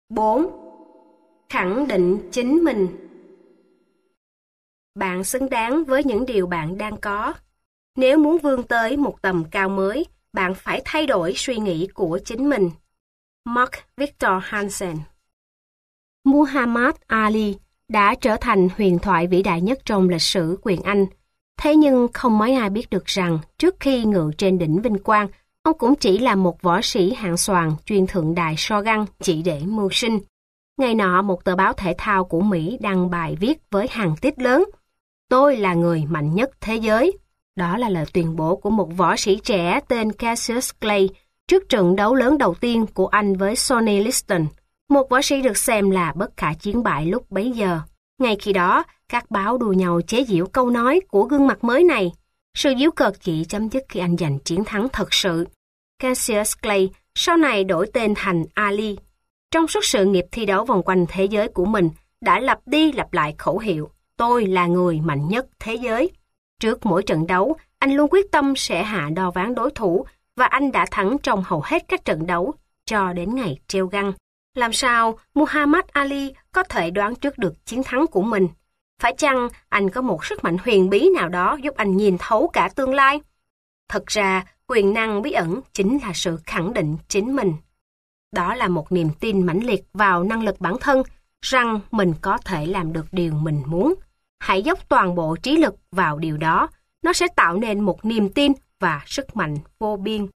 4. Khẳng định chính mình. Bạn xứng đáng với những điều bạn đang có. Nếu muốn vươn tới một tầm cao mới, bạn phải thay đổi suy nghĩ của chính mình. Mark Victor Hansen. Muhammad Ali đã trở thành huyền thoại vĩ đại nhất trong lịch sử quyền Anh. Thế nhưng không mấy ai biết được rằng trước khi ngự trên đỉnh vinh quang, ông cũng chỉ là một võ sĩ hạng xoàn chuyên thượng đài Shogun chỉ để mưu sinh. Ngày nọ, một tờ báo thể thao của Mỹ đăng bài viết với hàng tít lớn: "Tôi là người mạnh nhất thế giới." Đó là lời tuyên bố của một võ sĩ trẻ tên Cassius Clay trước trận đấu lớn đầu tiên của anh với Sonny Liston, một võ sĩ được xem là bất khả chiến bại lúc bấy giờ. Ngay khi đó, các báo đùa nhau chế giễu câu nói của gương mặt mới này. Sự giễu cợt chỉ chấm dứt khi anh giành chiến thắng thật sự. Cassius Clay sau này đổi tên thành Ali. Trong suốt sự nghiệp thi đấu vòng quanh thế giới của mình, đã lặp đi lặp lại khẩu hiệu "Tôi là người mạnh nhất thế giới." Trước mỗi trận đấu, anh luôn quyết tâm sẽ hạ đo ván đối thủ và anh đã thắng trong hầu hết các trận đấu cho đến ngày treo găng. Làm sao Muhammad Ali có thể đoán trước được chiến thắng của mình? Phải chăng anh có một sức mạnh huyền bí nào đó giúp anh nhìn thấu cả tương lai? Thật ra, quyền năng bí ẩn chính là sự khẳng định chính mình. Đó là một niềm tin mãnh liệt vào năng lực bản thân, rằng mình có thể làm được điều mình muốn. Hãy dốc toàn bộ trí lực vào điều đó, nó sẽ tạo nên một niềm tin và sức mạnh vô biên.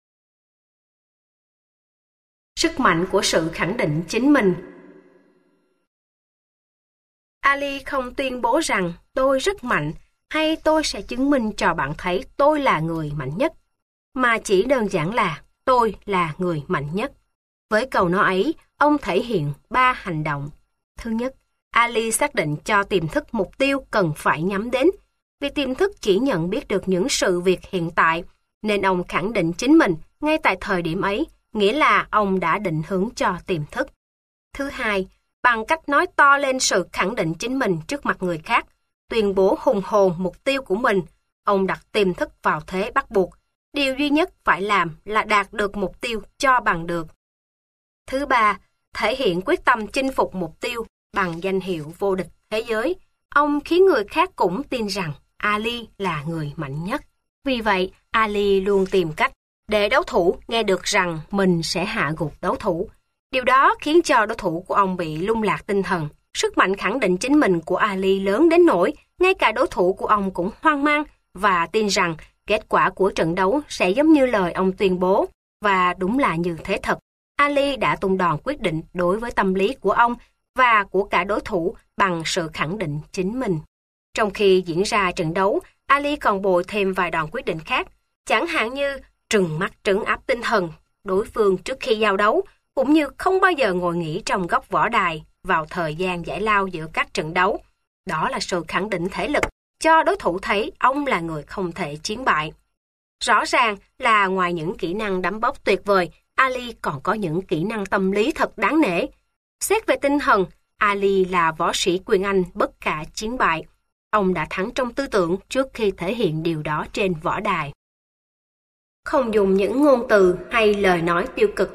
Sức mạnh của sự khẳng định chính mình. Ali không tuyên bố rằng tôi rất mạnh hay tôi sẽ chứng minh cho bạn thấy tôi là người mạnh nhất, mà chỉ đơn giản là tôi là người mạnh nhất. Với câu nói ấy, ông thể hiện 3 hành động. Thứ nhất, Ali xác định cho tiềm thức mục tiêu cần phải nhắm đến. Vì tiềm thức chỉ nhận biết được những sự việc hiện tại, nên ông khẳng định chính mình ngay tại thời điểm ấy, nghĩa là ông đã định hướng cho tiềm thức. Thứ hai, bằng cách nói to lên sự khẳng định chính mình trước mặt người khác, tuyên bố hùng hồn mục tiêu của mình, ông đặt tiềm thức vào thế bắt buộc. Điều duy nhất phải làm là đạt được mục tiêu cho bằng được. Thứ ba, thể hiện quyết tâm chinh phục mục tiêu bằng danh hiệu vô địch thế giới. Ông khiến người khác cũng tin rằng Ali là người mạnh nhất. Vì vậy, Ali luôn tìm cách để đối thủ nghe được rằng mình sẽ hạ gục đối thủ. Điều đó khiến cho đối thủ của ông bị lung lạc tinh thần. Sức mạnh khẳng định chính mình của Ali lớn đến nỗi ngay cả đối thủ của ông cũng hoang mang và tin rằng kết quả của trận đấu sẽ giống như lời ông tuyên bố. Và đúng là như thế thật. Ali đã tung đòn quyết định đối với tâm lý của ông và của cả đối thủ bằng sự khẳng định chính mình. Trong khi diễn ra trận đấu, Ali còn bồi thêm vài đòn quyết định khác, chẳng hạn như trừng mắt trấn áp tinh thần đối phương trước khi giao đấu, cũng như không bao giờ ngồi nghỉ trong góc võ đài vào thời gian giải lao giữa các trận đấu. Đó là sự khẳng định thể lực, cho đối thủ thấy ông là người không thể chiến bại. Rõ ràng là ngoài những kỹ năng đấm bốc tuyệt vời, Ali còn có những kỹ năng tâm lý thật đáng nể. Xét về tinh thần, Ali là võ sĩ quyền Anh bất khả chiến bại. Ông đã thắng trong tư tưởng trước khi thể hiện điều đó trên võ đài. Không dùng những ngôn từ hay lời nói tiêu cực.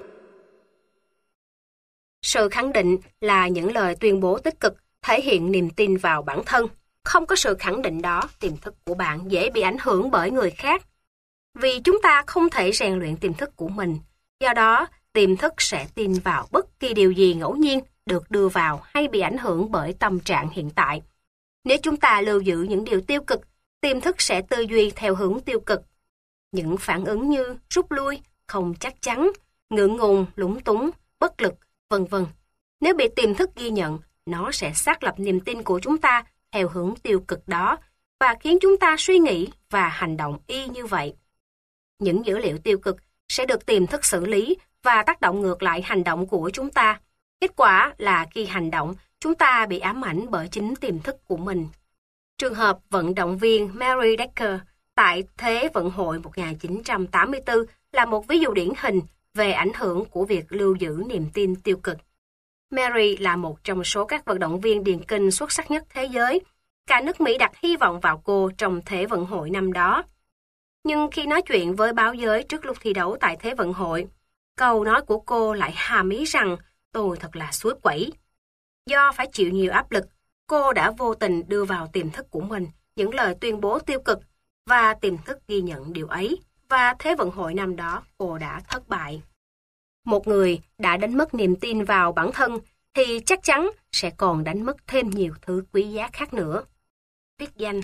Sự khẳng định là những lời tuyên bố tích cực, thể hiện niềm tin vào bản thân. Không có sự khẳng định đó, tiềm thức của bạn dễ bị ảnh hưởng bởi người khác. Vì chúng ta không thể rèn luyện tiềm thức của mình. Do đó, tiềm thức sẽ tin vào bất kỳ điều gì ngẫu nhiên được đưa vào hay bị ảnh hưởng bởi tâm trạng hiện tại. Nếu chúng ta lưu giữ những điều tiêu cực, tiềm thức sẽ tư duy theo hướng tiêu cực. Những phản ứng như rút lui, không chắc chắn, ngượng ngùng, lúng túng, bất lực, vân vân. Nếu bị tiềm thức ghi nhận, nó sẽ xác lập niềm tin của chúng ta theo hướng tiêu cực đó và khiến chúng ta suy nghĩ và hành động y như vậy. Những dữ liệu tiêu cực sẽ được tiềm thức xử lý và tác động ngược lại hành động của chúng ta. Kết quả là khi hành động, chúng ta bị ám ảnh bởi chính tiềm thức của mình. Trường hợp vận động viên Mary Decker tại Thế vận hội 1984 là một ví dụ điển hình về ảnh hưởng của việc lưu giữ niềm tin tiêu cực. Mary là một trong số các vận động viên điền kinh xuất sắc nhất thế giới. Cả nước Mỹ đặt hy vọng vào cô trong Thế vận hội năm đó. Nhưng khi nói chuyện với báo giới trước lúc thi đấu tại Thế vận hội, câu nói của cô lại hàm ý rằng tôi thật là suối quẩy. Do phải chịu nhiều áp lực, cô đã vô tình đưa vào tiềm thức của mình những lời tuyên bố tiêu cực và tiềm thức ghi nhận điều ấy. Và Thế vận hội năm đó cô đã thất bại. Một người đã đánh mất niềm tin vào bản thân thì chắc chắn sẽ còn đánh mất thêm nhiều thứ quý giá khác nữa. Viết danh.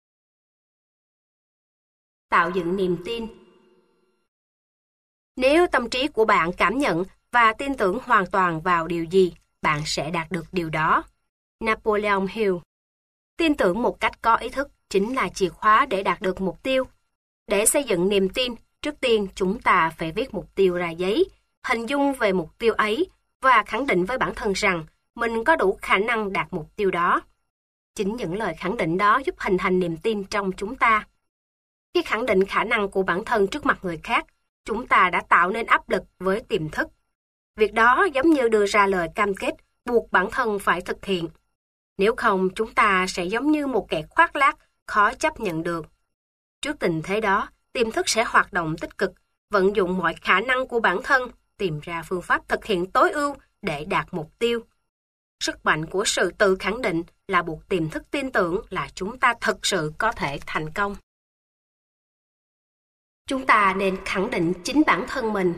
Tạo dựng niềm tin. Nếu tâm trí của bạn cảm nhận và tin tưởng hoàn toàn vào điều gì, bạn sẽ đạt được điều đó. Napoleon Hill. Tin tưởng một cách có ý thức chính là chìa khóa để đạt được mục tiêu. Để xây dựng niềm tin, trước tiên chúng ta phải viết mục tiêu ra giấy, hình dung về mục tiêu ấy và khẳng định với bản thân rằng mình có đủ khả năng đạt mục tiêu đó. Chính những lời khẳng định đó giúp hình thành niềm tin trong chúng ta. Khi khẳng định khả năng của bản thân trước mặt người khác, chúng ta đã tạo nên áp lực với tiềm thức. Việc đó giống như đưa ra lời cam kết buộc bản thân phải thực hiện. Nếu không, chúng ta sẽ giống như một kẻ khoác lác, khó chấp nhận được. Trước tình thế đó, tiềm thức sẽ hoạt động tích cực, vận dụng mọi khả năng của bản thân, tìm ra phương pháp thực hiện tối ưu để đạt mục tiêu. Sức mạnh của sự tự khẳng định là buộc tiềm thức tin tưởng là chúng ta thực sự có thể thành công. Chúng ta nên khẳng định chính bản thân mình.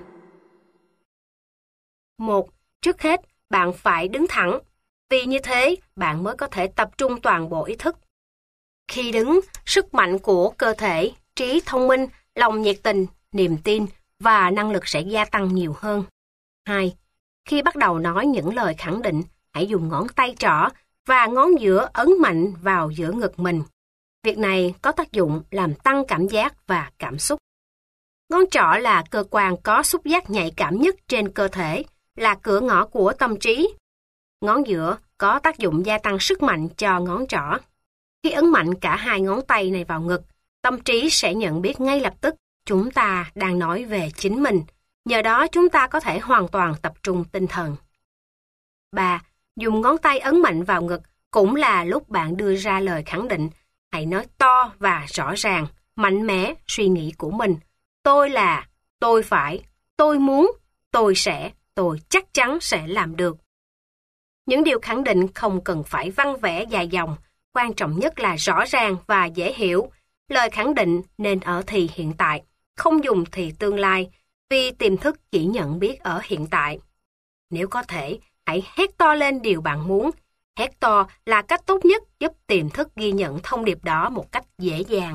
1. Trước hết, bạn phải đứng thẳng. Vì như thế, bạn mới có thể tập trung toàn bộ ý thức. Khi đứng, sức mạnh của cơ thể, trí thông minh, lòng nhiệt tình, niềm tin và năng lực sẽ gia tăng nhiều hơn. 2. Khi bắt đầu nói những lời khẳng định, hãy dùng ngón tay trỏ và ngón giữa ấn mạnh vào giữa ngực mình. Việc này có tác dụng làm tăng cảm giác và cảm xúc. Ngón trỏ là cơ quan có xúc giác nhạy cảm nhất trên cơ thể, là cửa ngõ của tâm trí. Ngón giữa có tác dụng gia tăng sức mạnh cho ngón trỏ. Khi ấn mạnh cả hai ngón tay này vào ngực, tâm trí sẽ nhận biết ngay lập tức chúng ta đang nói về chính mình. Nhờ đó chúng ta có thể hoàn toàn tập trung tinh thần. 3. Dùng ngón tay ấn mạnh vào ngực cũng là lúc bạn đưa ra lời khẳng định. Hãy nói to và rõ ràng, mạnh mẽ suy nghĩ của mình. Tôi là, tôi phải, tôi muốn, tôi sẽ, tôi chắc chắn sẽ làm được. Những điều khẳng định không cần phải văn vẽ dài dòng, quan trọng nhất là rõ ràng và dễ hiểu. Lời khẳng định nên ở thì hiện tại, không dùng thì tương lai, vì tiềm thức chỉ nhận biết ở hiện tại. Nếu có thể, hãy hét to lên điều bạn muốn. Hét to là cách tốt nhất giúp tiềm thức ghi nhận thông điệp đó một cách dễ dàng.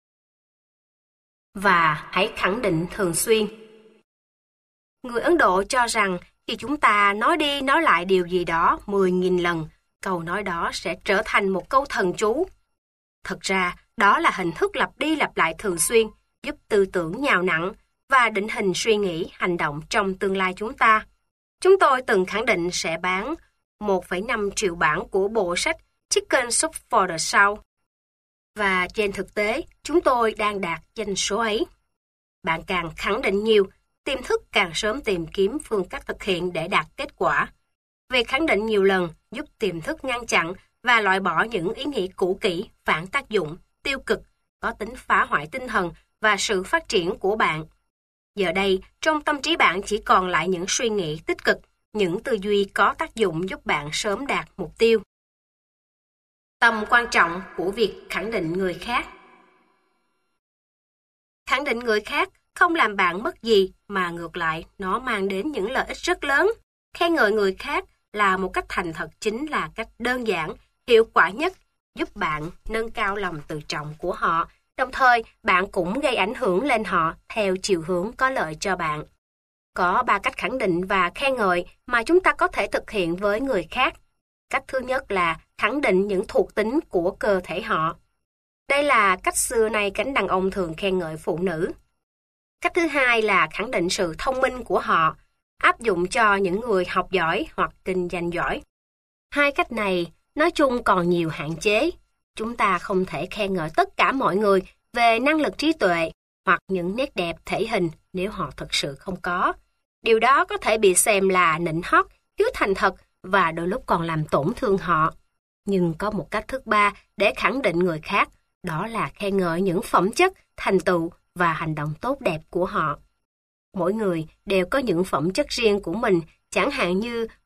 Và hãy khẳng định thường xuyên. Người Ấn Độ cho rằng khi chúng ta nói đi nói lại điều gì đó 10.000 lần, câu nói đó sẽ trở thành một câu thần chú. Thật ra, đó là hình thức lặp đi lặp lại thường xuyên, giúp tư tưởng nhào nặn và định hình suy nghĩ, hành động trong tương lai chúng ta. Chúng tôi từng khẳng định sẽ bán 1,5 triệu bản của bộ sách Chicken Soup for the Soul. Và trên thực tế, chúng tôi đang đạt doanh số ấy. Bạn càng khẳng định nhiều, tiềm thức càng sớm tìm kiếm phương cách thực hiện để đạt kết quả. Việc khẳng định nhiều lần giúp tiềm thức ngăn chặn và loại bỏ những ý nghĩ cũ kỹ, phản tác dụng, tiêu cực, có tính phá hoại tinh thần và sự phát triển của bạn. Giờ đây, trong tâm trí bạn chỉ còn lại những suy nghĩ tích cực, những tư duy có tác dụng giúp bạn sớm đạt mục tiêu. Tầm quan trọng của việc khẳng định người khác. Khẳng định người khác không làm bạn mất gì, mà ngược lại, nó mang đến những lợi ích rất lớn. Khen ngợi người khác là một cách thành thật, chính là cách đơn giản, hiệu quả nhất, giúp bạn nâng cao lòng tự trọng của họ. Đồng thời, bạn cũng gây ảnh hưởng lên họ theo chiều hướng có lợi cho bạn. Có 3 cách khẳng định và khen ngợi mà chúng ta có thể thực hiện với người khác. Cách thứ nhất là khẳng định những thuộc tính của cơ thể họ. Đây là cách xưa nay cánh đàn ông thường khen ngợi phụ nữ. Cách thứ hai là khẳng định sự thông minh của họ, áp dụng cho những người học giỏi hoặc kinh doanh giỏi. Hai cách này nói chung còn nhiều hạn chế. Chúng ta không thể khen ngợi tất cả mọi người về năng lực trí tuệ hoặc những nét đẹp thể hình nếu họ thực sự không có. Điều đó có thể bị xem là nịnh hót, thiếu thành thật và đôi lúc còn làm tổn thương họ. Nhưng có một cách thứ ba để khẳng định người khác, đó là khen ngợi những phẩm chất, thành tựu và hành động tốt đẹp của họ. Mỗi người đều có những phẩm chất riêng của mình, chẳng hạn như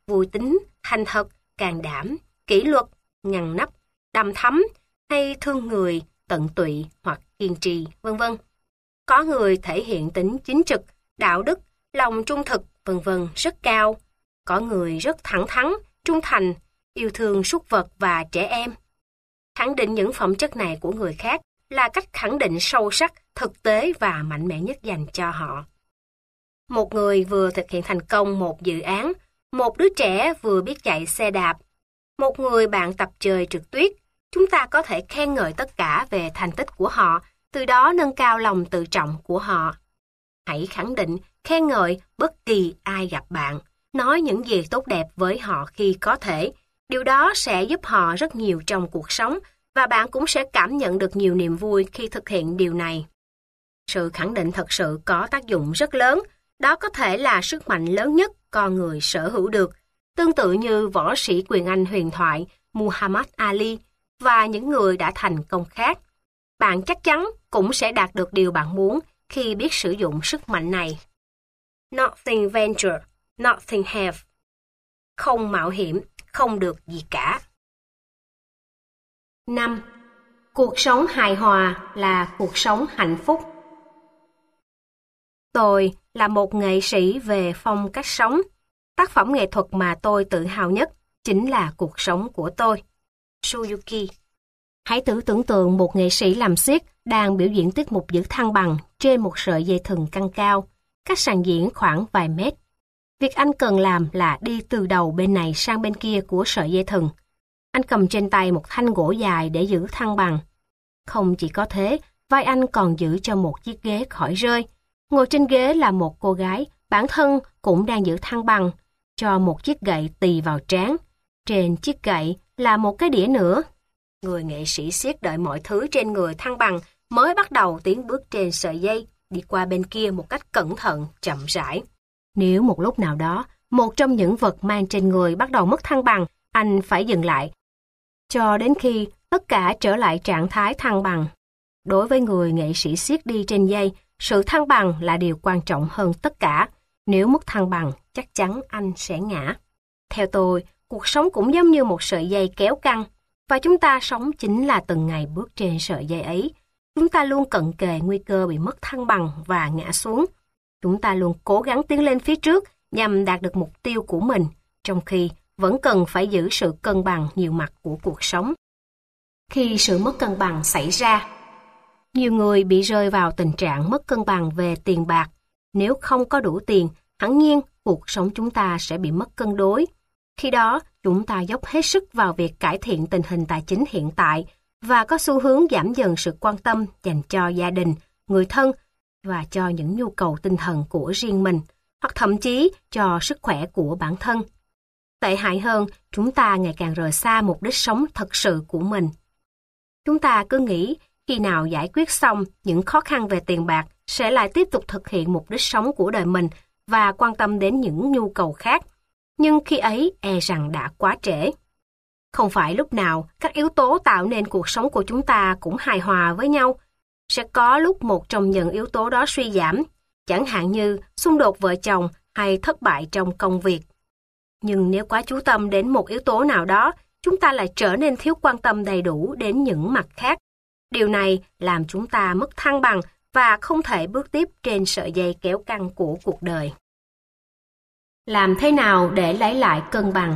vui tính, thành thật, can đảm, kỷ luật, ngăn nắp, đằm thắm hay thương người, tận tụy hoặc kiên trì, vân vân. Có người thể hiện tính chính trực, đạo đức, lòng trung thực, vân vân rất cao. Có người rất thẳng thắn, trung thành, yêu thương súc vật và trẻ em. Khẳng định những phẩm chất này của người khác là cách khẳng định sâu sắc, thực tế và mạnh mẽ nhất dành cho họ. Một người vừa thực hiện thành công một dự án, một đứa trẻ vừa biết chạy xe đạp, một người bạn tập chơi trượt tuyết, chúng ta có thể khen ngợi tất cả về thành tích của họ, từ đó nâng cao lòng tự trọng của họ. Hãy khẳng định, khen ngợi bất kỳ ai gặp bạn, nói những gì tốt đẹp với họ khi có thể. Điều đó sẽ giúp họ rất nhiều trong cuộc sống và bạn cũng sẽ cảm nhận được nhiều niềm vui khi thực hiện điều này. Sự khẳng định thật sự có tác dụng rất lớn, đó có thể là sức mạnh lớn nhất con người sở hữu được, tương tự như võ sĩ quyền Anh huyền thoại Muhammad Ali và những người đã thành công khác. Bạn chắc chắn cũng sẽ đạt được điều bạn muốn khi biết sử dụng sức mạnh này. Nothing venture, nothing have. Không mạo hiểm, không được gì cả. 5. Cuộc sống hài hòa là cuộc sống hạnh phúc. Tôi là một nghệ sĩ về phong cách sống. Tác phẩm nghệ thuật mà tôi tự hào nhất chính là cuộc sống của tôi. Suyuki. Hãy tưởng tượng một nghệ sĩ làm xiếc đang biểu diễn tiết mục giữ thăng bằng trên một sợi dây thừng căng cao, cách sàn diễn khoảng vài mét. Việc anh cần làm là đi từ đầu bên này sang bên kia của sợi dây thừng. Anh cầm trên tay một thanh gỗ dài để giữ thăng bằng. Không chỉ có thế, vai anh còn giữ cho một chiếc ghế khỏi rơi. Ngồi trên ghế là một cô gái, bản thân cũng đang giữ thăng bằng, cho một chiếc gậy tì vào trán. Trên chiếc gậy là một cái đĩa nữa. Người nghệ sĩ xiếc đợi mọi thứ trên người thăng bằng mới bắt đầu tiến bước trên sợi dây, đi qua bên kia một cách cẩn thận, chậm rãi. Nếu một lúc nào đó, một trong những vật mang trên người bắt đầu mất thăng bằng, anh phải dừng lại, cho đến khi tất cả trở lại trạng thái thăng bằng. Đối với người nghệ sĩ xiếc đi trên dây, sự thăng bằng là điều quan trọng hơn tất cả. Nếu mất thăng bằng, chắc chắn anh sẽ ngã. Theo tôi, cuộc sống cũng giống như một sợi dây kéo căng, và chúng ta sống chính là từng ngày bước trên sợi dây ấy. Chúng ta luôn cận kề nguy cơ bị mất thăng bằng và ngã xuống. Chúng ta luôn cố gắng tiến lên phía trước nhằm đạt được mục tiêu của mình, trong khi vẫn cần phải giữ sự cân bằng nhiều mặt của cuộc sống. Khi sự mất cân bằng xảy ra, nhiều người bị rơi vào tình trạng mất cân bằng về tiền bạc. Nếu không có đủ tiền, hẳn nhiên cuộc sống chúng ta sẽ bị mất cân đối. Khi đó, chúng ta dốc hết sức vào việc cải thiện tình hình tài chính hiện tại và có xu hướng giảm dần sự quan tâm dành cho gia đình, người thân và cho những nhu cầu tinh thần của riêng mình, hoặc thậm chí cho sức khỏe của bản thân. Tệ hại hơn, chúng ta ngày càng rời xa mục đích sống thật sự của mình. Chúng ta cứ nghĩ khi nào giải quyết xong những khó khăn về tiền bạc sẽ lại tiếp tục thực hiện mục đích sống của đời mình và quan tâm đến những nhu cầu khác. Nhưng khi ấy e rằng đã quá trễ. Không phải lúc nào các yếu tố tạo nên cuộc sống của chúng ta cũng hài hòa với nhau. Sẽ có lúc một trong những yếu tố đó suy giảm, chẳng hạn như xung đột vợ chồng hay thất bại trong công việc. Nhưng nếu quá chú tâm đến một yếu tố nào đó, chúng ta lại trở nên thiếu quan tâm đầy đủ đến những mặt khác. Điều này làm chúng ta mất thăng bằng và không thể bước tiếp trên sợi dây kéo căng của cuộc đời. Làm thế nào để lấy lại cân bằng?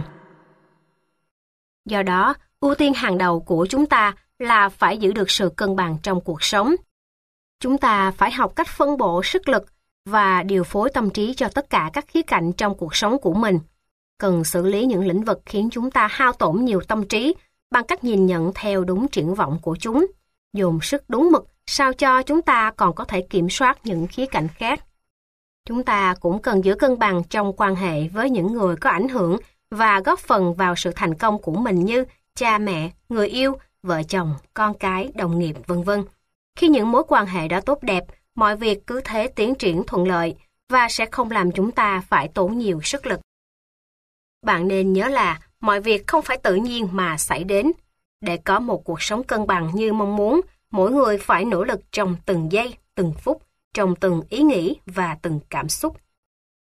Do đó, ưu tiên hàng đầu của chúng ta là phải giữ được sự cân bằng trong cuộc sống. Chúng ta phải học cách phân bổ sức lực và điều phối tâm trí cho tất cả các khía cạnh trong cuộc sống của mình. Cần xử lý những lĩnh vực khiến chúng ta hao tổn nhiều tâm trí bằng cách nhìn nhận theo đúng triển vọng của chúng, dồn sức đúng mực sao cho chúng ta còn có thể kiểm soát những khía cạnh khác. Chúng ta cũng cần giữ cân bằng trong quan hệ với những người có ảnh hưởng và góp phần vào sự thành công của mình như cha mẹ, người yêu, vợ chồng, con cái, đồng nghiệp, vân vân. Khi những mối quan hệ đó tốt đẹp, mọi việc cứ thế tiến triển thuận lợi và sẽ không làm chúng ta phải tốn nhiều sức lực. Bạn nên nhớ là mọi việc không phải tự nhiên mà xảy đến. Để có một cuộc sống cân bằng như mong muốn, mỗi người phải nỗ lực trong từng giây, từng phút, trong từng ý nghĩ và từng cảm xúc.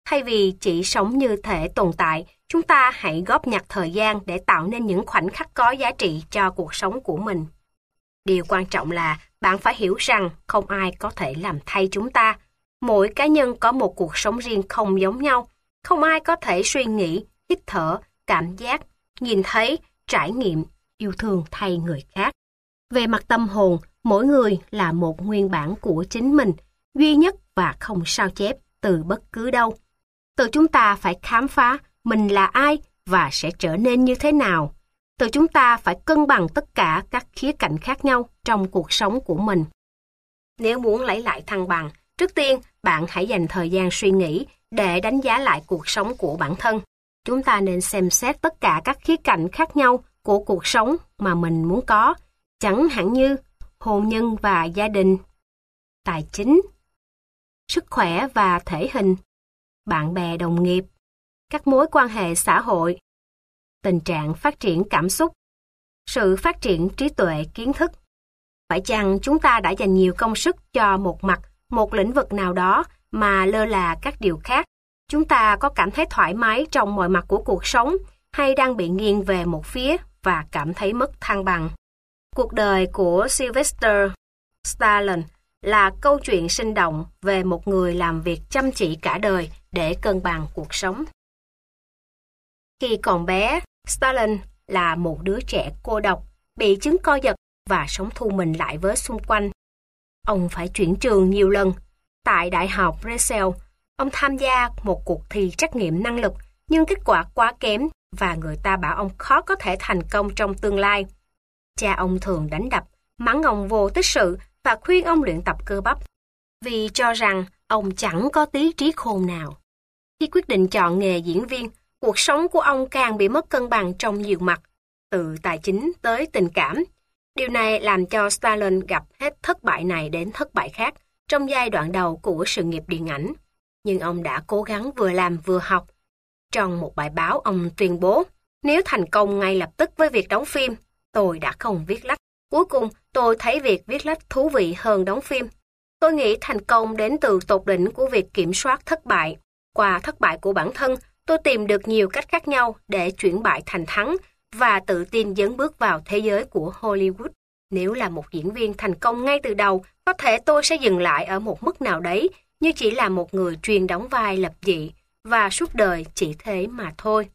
Thay vì chỉ sống như thể tồn tại, chúng ta hãy góp nhặt thời gian để tạo nên những khoảnh khắc có giá trị cho cuộc sống của mình. Điều quan trọng là bạn phải hiểu rằng không ai có thể làm thay chúng ta. Mỗi cá nhân có một cuộc sống riêng không giống nhau. Không ai có thể suy nghĩ, hít thở, cảm giác, nhìn thấy, trải nghiệm, yêu thương thay người khác. Về mặt tâm hồn, mỗi người là một nguyên bản của chính mình, duy nhất và không sao chép từ bất cứ đâu. Từ chúng ta phải khám phá mình là ai và sẽ trở nên như thế nào. Từ chúng ta phải cân bằng tất cả các khía cạnh khác nhau trong cuộc sống của mình. Nếu muốn lấy lại thăng bằng, trước tiên bạn hãy dành thời gian suy nghĩ để đánh giá lại cuộc sống của bản thân. Chúng ta nên xem xét tất cả các khía cạnh khác nhau của cuộc sống mà mình muốn có, chẳng hạn như hôn nhân và gia đình, tài chính, sức khỏe và thể hình, bạn bè đồng nghiệp, các mối quan hệ xã hội, tình trạng phát triển cảm xúc, sự phát triển trí tuệ kiến thức. Phải chăng chúng ta đã dành nhiều công sức cho một mặt, một lĩnh vực nào đó mà lơ là các điều khác? Chúng ta có cảm thấy thoải mái trong mọi mặt của cuộc sống hay đang bị nghiêng về một phía và cảm thấy mất thăng bằng? Cuộc đời của Sylvester Stallone là câu chuyện sinh động về một người làm việc chăm chỉ cả đời để cân bằng cuộc sống. Khi còn bé, Stallone là một đứa trẻ cô độc, bị chứng co giật và sống thu mình lại với xung quanh. Ông phải chuyển trường nhiều lần. Tại Đại học Russell, ông tham gia một cuộc thi trắc nghiệm năng lực, nhưng kết quả quá kém và người ta bảo ông khó có thể thành công trong tương lai. Cha ông thường đánh đập, mắng ông vô tích sự và khuyên ông luyện tập cơ bắp, vì cho rằng ông chẳng có tí trí khôn nào. Khi quyết định chọn nghề diễn viên, cuộc sống của ông càng bị mất cân bằng trong nhiều mặt, từ tài chính tới tình cảm. Điều này làm cho Stallone gặp hết thất bại này đến thất bại khác trong giai đoạn đầu của sự nghiệp điện ảnh. Nhưng ông đã cố gắng vừa làm vừa học. Trong một bài báo, ông tuyên bố, nếu thành công ngay lập tức với việc đóng phim, tôi đã không viết lách. Cuối cùng, tôi thấy việc viết lách thú vị hơn đóng phim. Tôi nghĩ thành công đến từ tột đỉnh của việc kiểm soát thất bại. Qua thất bại của bản thân, tôi tìm được nhiều cách khác nhau để chuyển bại thành thắng và tự tin dấn bước vào thế giới của Hollywood. Nếu là một diễn viên thành công ngay từ đầu, có thể tôi sẽ dừng lại ở một mức nào đấy, như chỉ là một người chuyên đóng vai lập dị, và suốt đời chỉ thế mà thôi.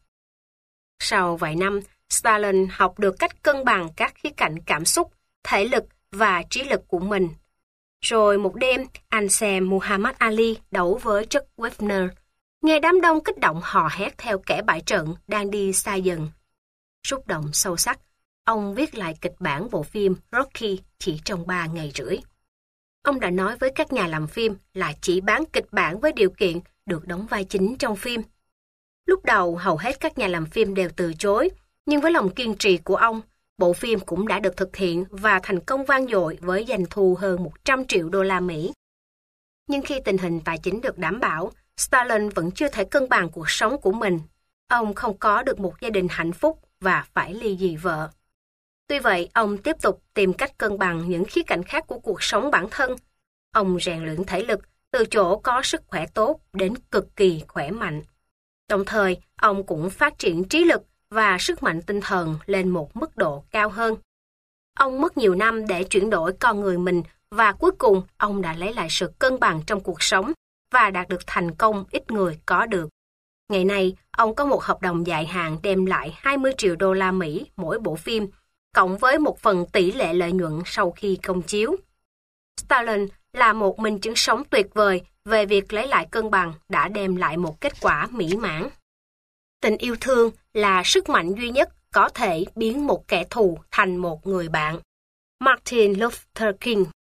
Sau vài năm, Stallone học được cách cân bằng các khía cạnh cảm xúc, thể lực và trí lực của mình. Rồi một đêm, anh xem Muhammad Ali đấu với Chuck Wepner. Nghe đám đông kích động hò hét theo kẻ bại trận đang đi xa dần. Xúc động sâu sắc, ông viết lại kịch bản bộ phim Rocky chỉ trong 3 ngày rưỡi. Ông đã nói với các nhà làm phim là chỉ bán kịch bản với điều kiện được đóng vai chính trong phim. Lúc đầu hầu hết các nhà làm phim đều từ chối, nhưng với lòng kiên trì của ông, bộ phim cũng đã được thực hiện và thành công vang dội với doanh thu hơn 100 triệu đô la Mỹ. Nhưng khi tình hình tài chính được đảm bảo, Stallone vẫn chưa thể cân bằng cuộc sống của mình. Ông không có được một gia đình hạnh phúc và phải ly dị vợ. Tuy vậy, ông tiếp tục tìm cách cân bằng những khía cạnh khác của cuộc sống bản thân. Ông rèn luyện thể lực từ chỗ có sức khỏe tốt đến cực kỳ khỏe mạnh. Đồng thời, ông cũng phát triển trí lực và sức mạnh tinh thần lên một mức độ cao hơn. Ông mất nhiều năm để chuyển đổi con người mình và cuối cùng ông đã lấy lại sự cân bằng trong cuộc sống và đạt được thành công ít người có được. Ngày nay, ông có một hợp đồng dài hạn đem lại 20 triệu đô la Mỹ mỗi bộ phim, cộng với một phần tỷ lệ lợi nhuận sau khi công chiếu. Stallone là một minh chứng sống tuyệt vời về việc lấy lại cân bằng đã đem lại một kết quả mỹ mãn. Tình yêu thương là sức mạnh duy nhất có thể biến một kẻ thù thành một người bạn. Martin Luther King